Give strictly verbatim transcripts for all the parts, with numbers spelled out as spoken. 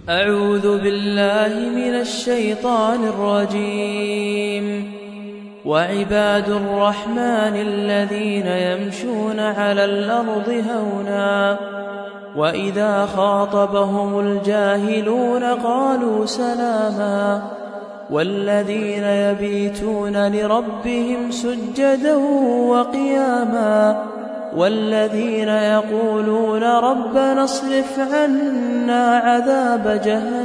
أعوذ بالله من الشيطان الرجيم. وعباد الرحمن الذين يمشون على الأرض هونا وإذا خاطبهم الجاهلون قالوا سلاما والذين يبيتون لربهم سجدا وقياما والذين يقولون ربنا اصرف عنا عذاب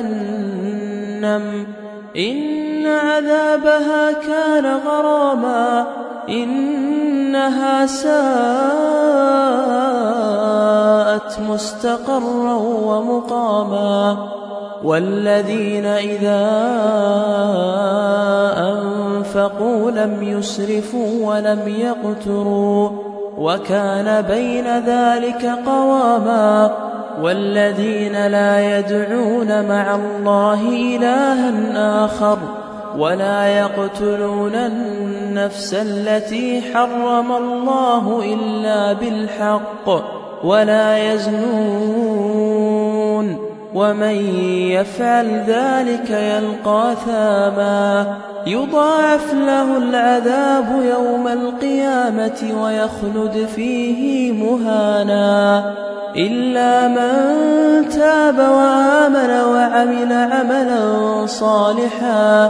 جهنم إن عذابها كان غراما إنها ساءت مستقرا ومقاما والذين إذا أنفقوا لم يسرفوا ولم يقتروا وكان بين ذلك قواما والذين لا يدعون مع الله إلها آخر ولا يقتلون النفس التي حرم الله إلا بالحق ولا يزنون ومن يفعل ذلك يلقى ثاما يضاعف له العذاب يوم القيامة ويخلد فيه مهانا إلا من تاب وآمن وعمل عملا صالحا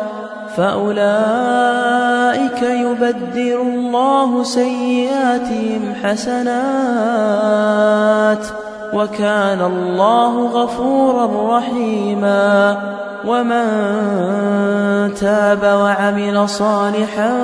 فأولئك يبدل الله سيئاتهم حسنات وكان الله غفورا رحيما ومن تاب وعمل صالحا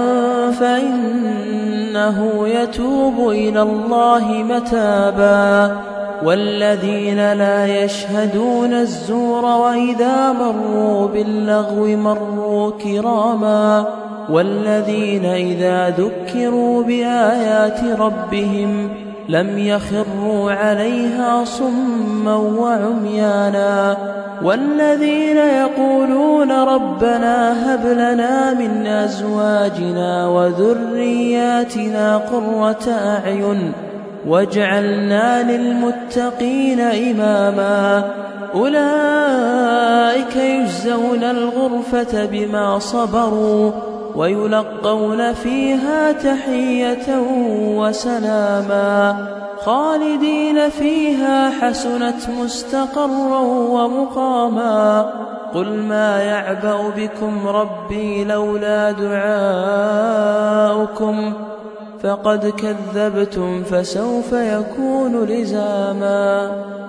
فإنه يتوب إلى الله متابا والذين لا يشهدون الزور وإذا مروا باللغو مروا كراما والذين إذا ذكروا بآيات ربهم لم يخروا عليها صما وعميانا والذين يقولون ربنا هب لنا من أزواجنا وذرياتنا قرة أعين واجعلنا للمتقين إماما أولئك يجزون الغرفة بما صبروا ويلقون فيها تحية وسلاما خالدين فيها حسنت مستقرا ومقاما قل ما يعبأ بكم ربي لولا دعاؤكم فقد كذبتم فسوف يكون لزاما.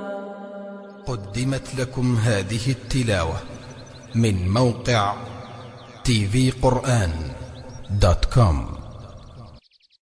قدمت لكم هذه التلاوة من موقع تي في قرآن دوت كوم.